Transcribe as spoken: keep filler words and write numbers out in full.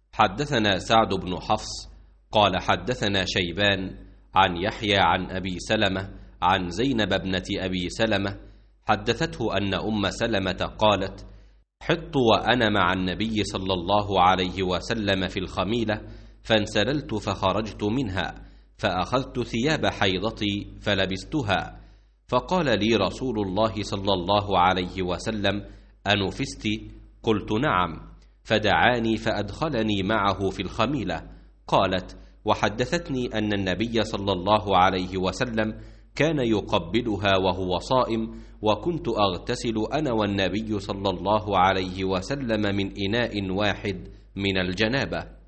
حدثنا سعد بن حفص قال حدثنا شيبان عن يحيى عن أبي سلمة عن زينب ابنة أبي سلمة حدثته أن أم سلمة قالت: حطت وأنا مع النبي صلى الله عليه وسلم في الخميلة، فانسللت فخرجت منها، فأخذت ثياب حيضتي فلبستها، فقال لي رسول الله صلى الله عليه وسلم: أنفست؟ قلت: نعم، فدعاني فأدخلني معه في الخميلة. قالت: وحدثتني أن النبي صلى الله عليه وسلم كان يقبلها وهو صائم، وكنت أغتسل أنا والنبي صلى الله عليه وسلم من إناء واحد من الجنابة.